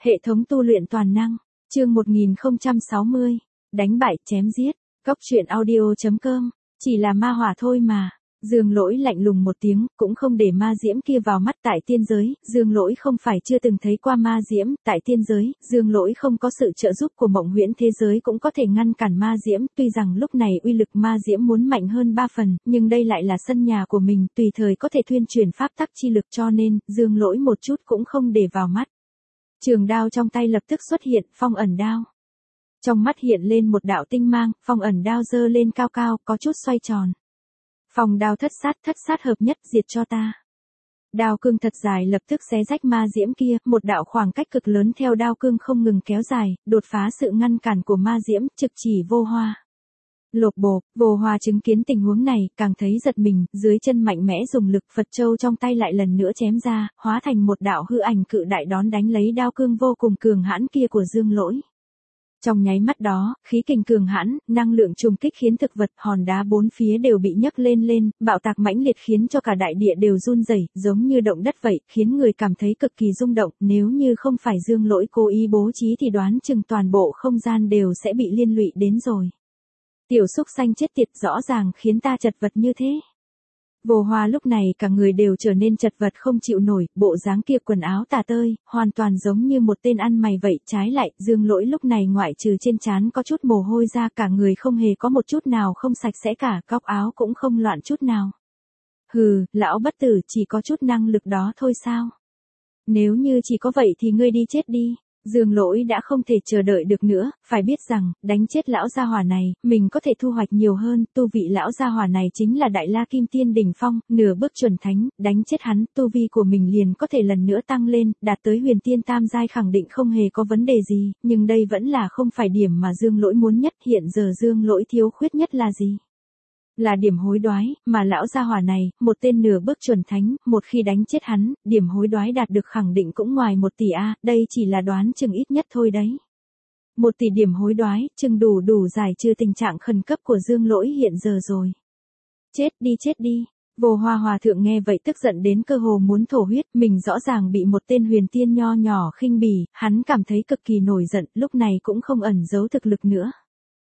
Hệ thống tu luyện toàn năng, chương 1060, đánh bại chém giết, Cóc truyện audio.com, chỉ là ma hỏa thôi mà. Dương Lỗi lạnh lùng một tiếng, cũng không để ma diễm kia vào mắt tại tiên giới. Dương Lỗi không phải chưa từng thấy qua ma diễm, tại tiên giới, Dương Lỗi không có sự trợ giúp của mộng huyễn thế giới cũng có thể ngăn cản ma diễm. Tuy rằng lúc này uy lực ma diễm muốn mạnh hơn 3 phần, nhưng đây lại là sân nhà của mình, tùy thời có thể thuyên chuyển pháp tắc chi lực, cho nên, Dương Lỗi một chút cũng không để vào mắt. Trường đao trong tay lập tức xuất hiện, phong ẩn đao. Trong mắt hiện lên một đạo tinh mang, phong ẩn đao giơ lên cao cao, có chút xoay tròn. Phong đao thất sát hợp nhất, diệt cho ta. Đao cương thật dài lập tức xé rách ma diễm kia, một đạo khoảng cách cực lớn theo đao cương không ngừng kéo dài, đột phá sự ngăn cản của ma diễm, trực chỉ Vô Hoa. Lộp bộp, Vô Hoa chứng kiến tình huống này, càng thấy giật mình, dưới chân mạnh mẽ dùng lực, Phật châu trong tay lại lần nữa chém ra, hóa thành một đạo hư ảnh cự đại đón đánh lấy đao cương vô cùng cường hãn kia của Dương Lỗi. Trong nháy mắt đó, khí kình cường hãn, năng lượng trùng kích khiến thực vật, hòn đá bốn phía đều bị nhấc lên, bạo tạc mãnh liệt khiến cho cả đại địa đều run rẩy, giống như động đất vậy, khiến người cảm thấy cực kỳ rung động, nếu như không phải Dương Lỗi cố ý bố trí thì đoán chừng toàn bộ không gian đều sẽ bị liên lụy đến rồi. Tiểu xúc xanh chết tiệt, rõ ràng khiến ta chật vật như thế. Vô Hoa lúc này cả người đều trở nên chật vật không chịu nổi, bộ dáng kia quần áo tả tơi, hoàn toàn giống như một tên ăn mày vậy. Trái lại, Dương Lỗi lúc này ngoại trừ trên trán có chút mồ hôi ra, cả người không hề có một chút nào không sạch sẽ cả, góc áo cũng không loạn chút nào. Hừ, lão bất tử, chỉ có chút năng lực đó thôi sao? Nếu như chỉ có vậy thì ngươi đi chết đi. Dương Lỗi đã không thể chờ đợi được nữa, phải biết rằng, đánh chết lão gia hỏa này, mình có thể thu hoạch nhiều hơn, tu vị lão gia hỏa này chính là Đại La Kim Tiên đỉnh phong, nửa bước chuẩn thánh, đánh chết hắn, tu vi của mình liền có thể lần nữa tăng lên, đạt tới huyền tiên tam giai khẳng định không hề có vấn đề gì, nhưng đây vẫn là không phải điểm mà Dương Lỗi muốn nhất, hiện giờ Dương Lỗi thiếu khuyết nhất là gì? Là điểm hối đoái, mà lão gia hỏa này, một tên nửa bước chuẩn thánh, một khi đánh chết hắn, điểm hối đoái đạt được khẳng định cũng ngoài 1 tỷ A, đây chỉ là đoán chừng ít nhất thôi đấy. 1 tỷ điểm hối đoái, chừng đủ giải trừ tình trạng khẩn cấp của Dương Lỗi hiện giờ rồi. Chết đi. Vô Hoa hòa thượng nghe vậy tức giận đến cơ hồ muốn thổ huyết, mình rõ ràng bị một tên huyền tiên nho nhỏ khinh bỉ, hắn cảm thấy cực kỳ nổi giận, lúc này cũng không ẩn giấu thực lực nữa.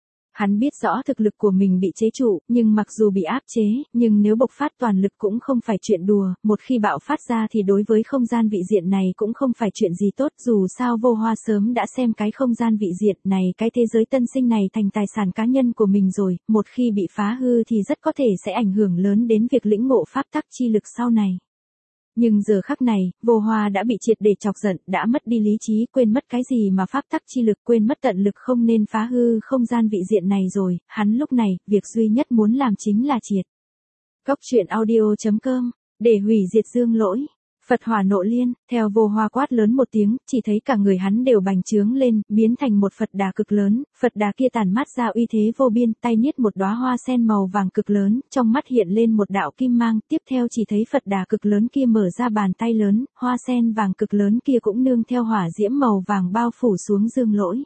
Hắn biết rõ thực lực của mình bị chế trụ, nhưng mặc dù bị áp chế, nhưng nếu bộc phát toàn lực cũng không phải chuyện đùa, một khi bạo phát ra thì đối với không gian vị diện này cũng không phải chuyện gì tốt, dù sao Vô Hoa sớm đã xem cái không gian vị diện này, cái thế giới tân sinh này thành tài sản cá nhân của mình rồi, một khi bị phá hư thì rất có thể sẽ ảnh hưởng lớn đến việc lĩnh ngộ pháp tắc chi lực sau này. Nhưng giờ khắc này, Vô Hoa đã bị triệt để chọc giận, đã mất đi lý trí, quên mất cái gì mà pháp tắc chi lực, quên mất tận lực không nên phá hư không gian vị diện này rồi, hắn lúc này, việc duy nhất muốn làm chính là triệt. Cóc truyện audio.com, để hủy diệt Dương Lỗi. Phật hỏa nộ liên, theo Vô Hoa quát lớn một tiếng, chỉ thấy cả người hắn đều bành trướng lên, biến thành một Phật đà cực lớn, Phật đà kia tản mát ra uy thế vô biên, tay niết một đóa hoa sen màu vàng cực lớn, trong mắt hiện lên một đạo kim mang, tiếp theo chỉ thấy Phật đà cực lớn kia mở ra bàn tay lớn, hoa sen vàng cực lớn kia cũng nương theo hỏa diễm màu vàng bao phủ xuống Dương Lỗi.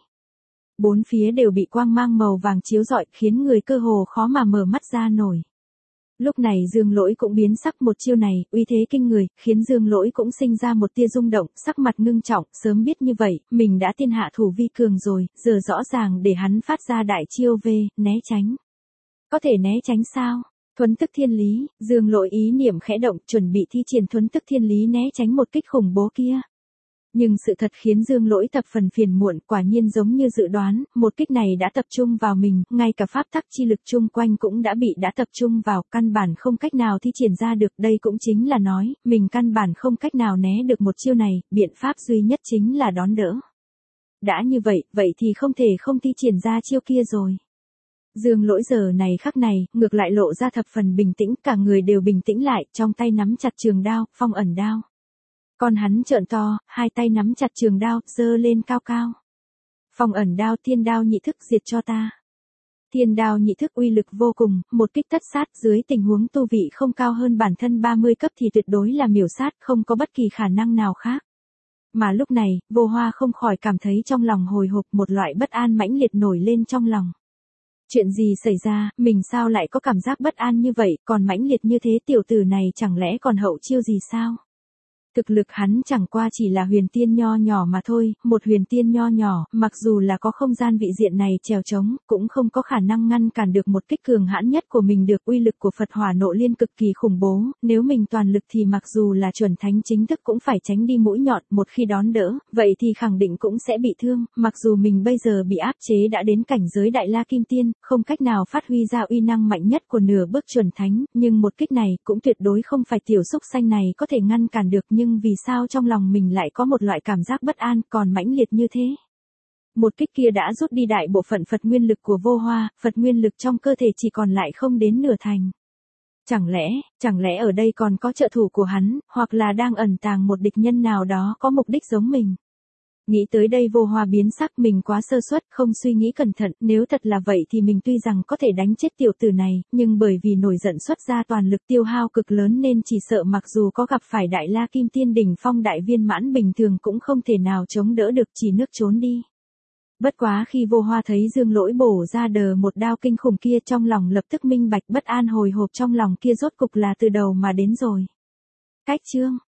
Bốn phía đều bị quang mang màu vàng chiếu rọi, khiến người cơ hồ khó mà mở mắt ra nổi. Lúc này Dương Lỗi cũng biến sắc, một chiêu này, uy thế kinh người, khiến Dương Lỗi cũng sinh ra một tia rung động, sắc mặt ngưng trọng, sớm biết như vậy, mình đã tiên hạ thủ vi cường rồi, giờ rõ ràng để hắn phát ra đại chiêu về, né tránh. Có thể né tránh sao? Thuấn tức thiên lý, Dương Lỗi ý niệm khẽ động, chuẩn bị thi triển thuấn tức thiên lý né tránh một kích khủng bố kia. Nhưng sự thật khiến Dương Lỗi thập phần phiền muộn, quả nhiên giống như dự đoán, một kích này đã tập trung vào mình, ngay cả pháp tắc chi lực chung quanh cũng đã tập trung vào, căn bản không cách nào thi triển ra được, đây cũng chính là nói, mình căn bản không cách nào né được một chiêu này, biện pháp duy nhất chính là đón đỡ. Đã như vậy, vậy thì không thể không thi triển ra chiêu kia rồi. Dương Lỗi giờ này khắc này, ngược lại lộ ra thập phần bình tĩnh, cả người đều bình tĩnh lại, trong tay nắm chặt trường đao, phong ẩn đao. Con hắn trợn to, hai tay nắm chặt trường đao, giơ lên cao cao. Phong ẩn đao, thiên đao nhị thức, diệt cho ta. Thiên đao nhị thức uy lực vô cùng, một kích tất sát, dưới tình huống tu vị không cao hơn bản thân 30 cấp thì tuyệt đối là miểu sát, không có bất kỳ khả năng nào khác. Mà lúc này, Vô Hoa không khỏi cảm thấy trong lòng hồi hộp, một loại bất an mãnh liệt nổi lên trong lòng. Chuyện gì xảy ra, mình sao lại có cảm giác bất an như vậy, còn mãnh liệt như thế, tiểu tử này chẳng lẽ còn hậu chiêu gì sao? Thực lực hắn chẳng qua chỉ là huyền tiên nho nhỏ mà thôi, một huyền tiên nho nhỏ, mặc dù là có không gian vị diện này trèo trống, cũng không có khả năng ngăn cản được một kích cường hãn nhất của mình được. Uy lực của Phật Hỏa Nộ Liên cực kỳ khủng bố, nếu mình toàn lực thì mặc dù là chuẩn thánh chính thức cũng phải tránh đi mũi nhọn, một khi đón đỡ, vậy thì khẳng định cũng sẽ bị thương, mặc dù mình bây giờ bị áp chế đã đến cảnh giới Đại La Kim Tiên, không cách nào phát huy ra uy năng mạnh nhất của nửa bước chuẩn thánh, nhưng một kích này cũng tuyệt đối không phải tiểu súc xanh này có thể ngăn cản được. Nhưng vì sao trong lòng mình lại có một loại cảm giác bất an còn mãnh liệt như thế? Một kích kia đã rút đi đại bộ phận Phật nguyên lực của Vô Hoa, Phật nguyên lực trong cơ thể chỉ còn lại không đến nửa thành. Chẳng lẽ ở đây còn có trợ thủ của hắn, hoặc là đang ẩn tàng một địch nhân nào đó có mục đích giống mình? Nghĩ tới đây Vô Hoa biến sắc, mình quá sơ suất, không suy nghĩ cẩn thận, nếu thật là vậy thì mình tuy rằng có thể đánh chết tiểu tử này, nhưng bởi vì nổi giận xuất ra toàn lực tiêu hao cực lớn nên chỉ sợ mặc dù có gặp phải Đại La Kim Tiên đỉnh phong đại viên mãn bình thường cũng không thể nào chống đỡ được, chỉ nước trốn đi. Bất quá khi Vô Hoa thấy Dương Lỗi bổ ra đờ một đao kinh khủng kia, trong lòng lập tức minh bạch, bất an hồi hộp trong lòng kia rốt cục là từ đầu mà đến rồi. Cách chương